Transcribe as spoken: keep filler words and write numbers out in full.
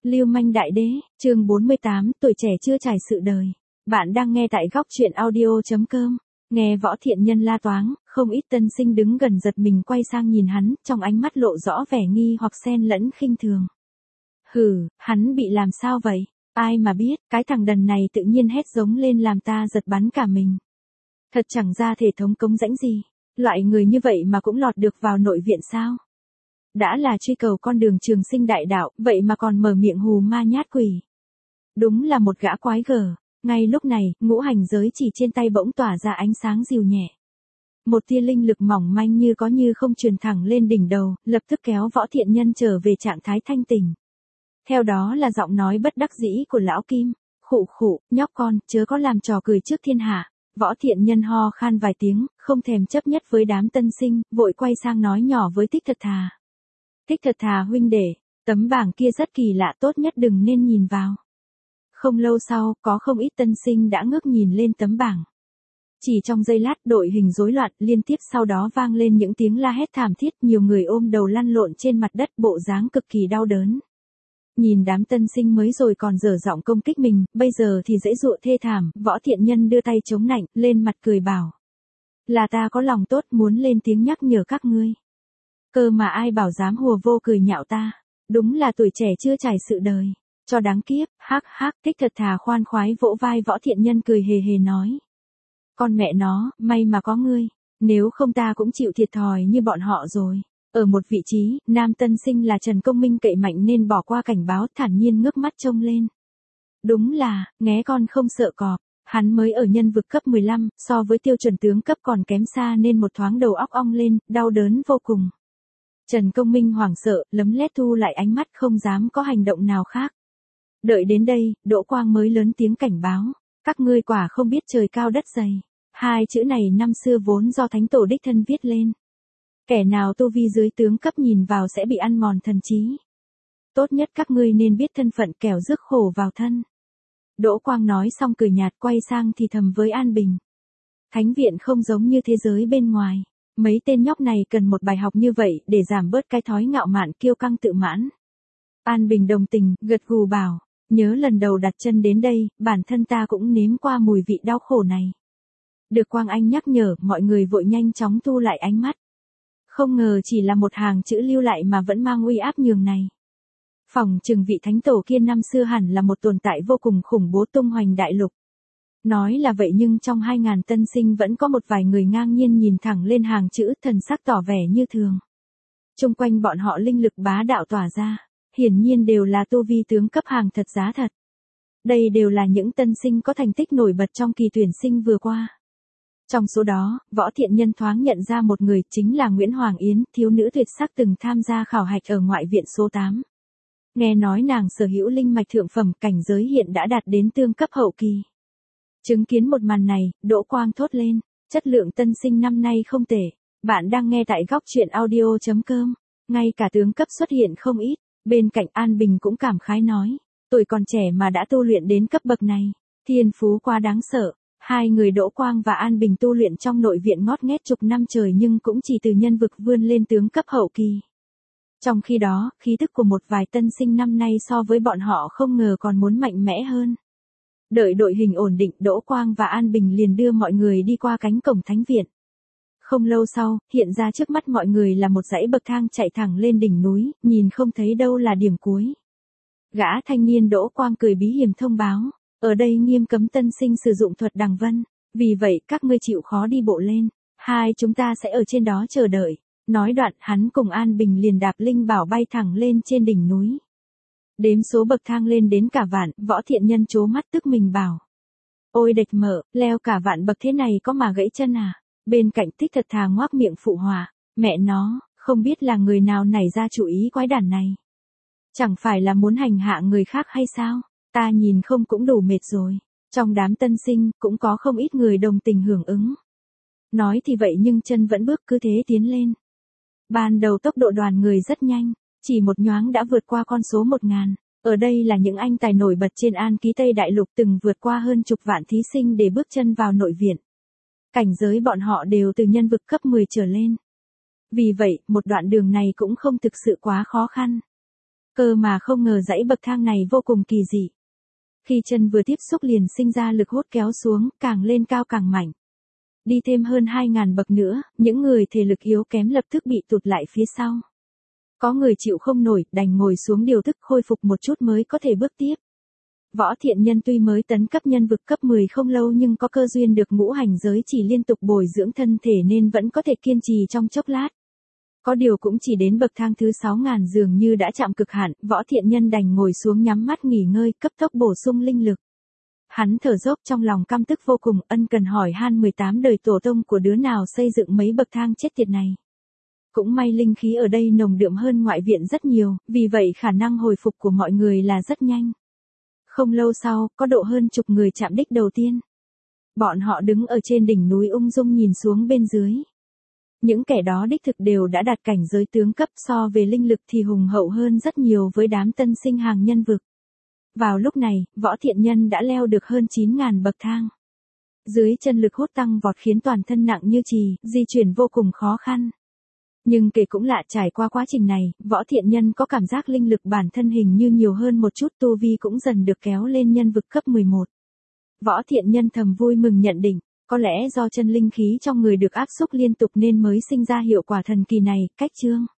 Lưu manh đại đế, chương bốn mươi tám, tuổi trẻ chưa trải sự đời. Bạn đang nghe tại góc truyện audio.com. Nghe Võ Thiện Nhân la toáng, không ít tân sinh đứng gần giật mình quay sang nhìn hắn, trong ánh mắt lộ rõ vẻ nghi hoặc xen lẫn khinh thường. Hừ, hắn bị làm sao vậy? Ai mà biết, cái thằng đần này tự nhiên hét giống lên làm ta giật bắn cả mình. Thật chẳng ra thể thống cống rãnh gì, loại người như vậy mà cũng lọt được vào nội viện sao? Đã là truy cầu con đường trường sinh đại đạo, vậy mà còn mở miệng hù ma nhát quỷ. Đúng là một gã quái gở. Ngay lúc này, ngũ hành giới chỉ trên tay bỗng tỏa ra ánh sáng dịu nhẹ. Một tia linh lực mỏng manh như có như không truyền thẳng lên đỉnh đầu, lập tức kéo Võ Thiện Nhân trở về trạng thái thanh tỉnh. Theo đó là giọng nói bất đắc dĩ của lão Kim. Khụ khụ, nhóc con, chớ có làm trò cười trước thiên hạ. Võ Thiện Nhân ho khan vài tiếng, không thèm chấp nhất với đám tân sinh, vội quay sang nói nhỏ với Thích Thật Thà. Thích Thật Thà huynh đệ, tấm bảng kia rất kỳ lạ, tốt nhất đừng nên nhìn vào. Không lâu sau, có không ít tân sinh đã ngước nhìn lên tấm bảng. Chỉ trong giây lát, đội hình rối loạn, liên tiếp sau đó vang lên những tiếng la hét thảm thiết, nhiều người ôm đầu lăn lộn trên mặt đất, bộ dáng cực kỳ đau đớn. Nhìn đám tân sinh mới rồi còn dở giọng công kích mình, bây giờ thì dễ dụa thê thảm, Võ Thiện Nhân đưa tay chống nạnh, lên mặt cười bảo. Là ta có lòng tốt muốn lên tiếng nhắc nhở các ngươi. Cơ mà ai bảo dám hùa vô cười nhạo ta, đúng là tuổi trẻ chưa trải sự đời. Cho đáng kiếp, hắc hắc. Thích Thật Thà khoan khoái vỗ vai Võ Thiện Nhân cười hề hề nói. Con mẹ nó, may mà có ngươi, nếu không ta cũng chịu thiệt thòi như bọn họ rồi. Ở một vị trí, nam tân sinh là Trần Công Minh cậy mạnh nên bỏ qua cảnh báo, thản nhiên ngước mắt trông lên. Đúng là, nghé con không sợ cọp, hắn mới ở nhân vực cấp mười lăm, so với tiêu chuẩn tướng cấp còn kém xa nên một thoáng đầu óc ong lên, đau đớn vô cùng. Trần Công Minh hoảng sợ, lấm lét thu lại ánh mắt không dám có hành động nào khác. Đợi đến đây, Đỗ Quang mới lớn tiếng cảnh báo. Các ngươi quả không biết trời cao đất dày. Hai chữ này năm xưa vốn do Thánh Tổ đích thân viết lên. Kẻ nào tu vi dưới tướng cấp nhìn vào sẽ bị ăn mòn thần trí. Tốt nhất các ngươi nên biết thân phận kẻo rước khổ vào thân. Đỗ Quang nói xong cười nhạt quay sang thì thầm với An Bình. Thánh viện không giống như thế giới bên ngoài. Mấy tên nhóc này cần một bài học như vậy để giảm bớt cái thói ngạo mạn kiêu căng tự mãn. An Bình đồng tình, gật gù bảo. Nhớ lần đầu đặt chân đến đây, bản thân ta cũng nếm qua mùi vị đau khổ này. Được Quang Anh nhắc nhở, mọi người vội nhanh chóng thu lại ánh mắt. Không ngờ chỉ là một hàng chữ lưu lại mà vẫn mang uy áp nhường này. Phỏng chừng vị thánh tổ kia năm xưa hẳn là một tồn tại vô cùng khủng bố tung hoành đại lục. Nói là vậy nhưng trong hai ngàn tân sinh vẫn có một vài người ngang nhiên nhìn thẳng lên hàng chữ, thần sắc tỏ vẻ như thường. Chung quanh bọn họ linh lực bá đạo tỏa ra. Hiển nhiên đều là tu vi tướng cấp hàng thật giá thật. Đây đều là những tân sinh có thành tích nổi bật trong kỳ tuyển sinh vừa qua. Trong số đó, Võ Thiện Nhân thoáng nhận ra một người, chính là Nguyễn Hoàng Yến, thiếu nữ tuyệt sắc từng tham gia khảo hạch ở ngoại viện số tám. Nghe nói nàng sở hữu linh mạch thượng phẩm, cảnh giới hiện đã đạt đến tương cấp hậu kỳ. Chứng kiến một màn này, Đỗ Quang thốt lên, chất lượng tân sinh năm nay không tệ. Bạn đang nghe tại góc truyện audio.com. Ngay cả tướng cấp xuất hiện không ít. Bên cạnh An Bình cũng cảm khái nói, tuổi còn trẻ mà đã tu luyện đến cấp bậc này, thiên phú quá đáng sợ. Hai người Đỗ Quang và An Bình tu luyện trong nội viện ngót nghét chục năm trời nhưng cũng chỉ từ nhân vực vươn lên tướng cấp hậu kỳ. Trong khi đó, khí thức của một vài tân sinh năm nay so với bọn họ không ngờ còn muốn mạnh mẽ hơn. Đợi đội hình ổn định, Đỗ Quang và An Bình liền đưa mọi người đi qua cánh cổng thánh viện. Không lâu sau, hiện ra trước mắt mọi người là một dãy bậc thang chạy thẳng lên đỉnh núi, nhìn không thấy đâu là điểm cuối. Gã thanh niên Đỗ Quang cười bí hiểm thông báo, ở đây nghiêm cấm tân sinh sử dụng thuật đằng vân, vì vậy các ngươi chịu khó đi bộ lên, hai chúng ta sẽ ở trên đó chờ đợi. Nói đoạn hắn cùng An Bình liền đạp linh bảo bay thẳng lên trên đỉnh núi. Đếm số bậc thang lên đến cả vạn, Võ Thiện Nhân trố mắt tức mình bảo. Ôi đệt mở, leo cả vạn bậc thế này có mà gãy chân à? Bên cạnh Thích Thật Thà ngoác miệng phụ họa, mẹ nó, không biết là người nào nảy ra chủ ý quái đản này. Chẳng phải là muốn hành hạ người khác hay sao, ta nhìn không cũng đủ mệt rồi. Trong đám tân sinh, cũng có không ít người đồng tình hưởng ứng. Nói thì vậy nhưng chân vẫn bước cứ thế tiến lên. Ban đầu tốc độ đoàn người rất nhanh, chỉ một nhoáng đã vượt qua con số một ngàn. Ở đây là những anh tài nổi bật trên An Ký Tây Đại Lục từng vượt qua hơn chục vạn thí sinh để bước chân vào nội viện. Cảnh giới bọn họ đều từ nhân vực cấp mười trở lên. Vì vậy, một đoạn đường này cũng không thực sự quá khó khăn. Cơ mà không ngờ dãy bậc thang này vô cùng kỳ dị. Khi chân vừa tiếp xúc liền sinh ra lực hút kéo xuống, càng lên cao càng mạnh. Đi thêm hơn hai ngàn bậc nữa, những người thể lực yếu kém lập tức bị tụt lại phía sau. Có người chịu không nổi, đành ngồi xuống điều tức khôi phục một chút mới có thể bước tiếp. Võ Thiện Nhân tuy mới tấn cấp nhân vực cấp mười không lâu nhưng có cơ duyên được ngũ hành giới chỉ liên tục bồi dưỡng thân thể nên vẫn có thể kiên trì trong chốc lát. Có điều cũng chỉ đến bậc thang thứ sáu ngàn dường như đã chạm cực hạn, Võ Thiện Nhân đành ngồi xuống nhắm mắt nghỉ ngơi, cấp tốc bổ sung linh lực. Hắn thở dốc trong lòng căm tức vô cùng, ân cần hỏi han mười tám đời tổ tông của đứa nào xây dựng mấy bậc thang chết tiệt này. Cũng may linh khí ở đây nồng đượm hơn ngoại viện rất nhiều, vì vậy khả năng hồi phục của mọi người là rất nhanh. Không lâu sau, có độ hơn chục người chạm đích đầu tiên. Bọn họ đứng ở trên đỉnh núi ung dung nhìn xuống bên dưới. Những kẻ đó đích thực đều đã đạt cảnh giới tướng cấp, so về linh lực thì hùng hậu hơn rất nhiều với đám tân sinh hàng nhân vực. Vào lúc này, Võ Thiện Nhân đã leo được hơn chín ngàn bậc thang. Dưới chân lực hút tăng vọt khiến toàn thân nặng như chì, di chuyển vô cùng khó khăn. Nhưng kể cũng lạ, trải qua quá trình này, Võ Thiện Nhân có cảm giác linh lực bản thân hình như nhiều hơn một chút, tu vi cũng dần được kéo lên nhân vực cấp mười một. Võ Thiện Nhân thầm vui mừng nhận định, có lẽ do chân linh khí trong người được áp xúc liên tục nên mới sinh ra hiệu quả thần kỳ này. Cách chương